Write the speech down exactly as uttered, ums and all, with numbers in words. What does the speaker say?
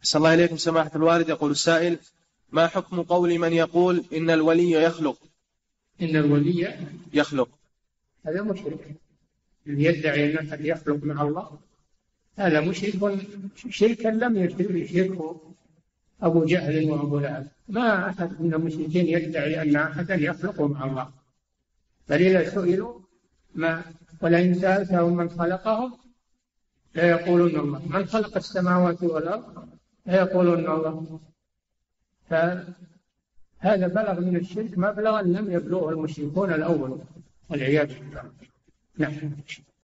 أحسن الله إليكم سماحة الوالد. يقول السائل: ما حكم قول من يقول إن الولي يخلق؟ إن الولي يخلق هذا مشرك، اللي يدعي أن أحد يخلق مع الله هذا مشرك شركا لم يشركه أبو جهل وأبو لهب. ما أحد من المشركين يدعي أن أحدا يخلق مع الله، بل إذا سئلوا ما ولئن سألتهم من خلقهم ليقولون الله، من خلق السماوات والأرض ليقولون الله. فهذا بلغ من الشرك مبلغا لم يبلغه المشركون الأول والعياذ بالله. نعم.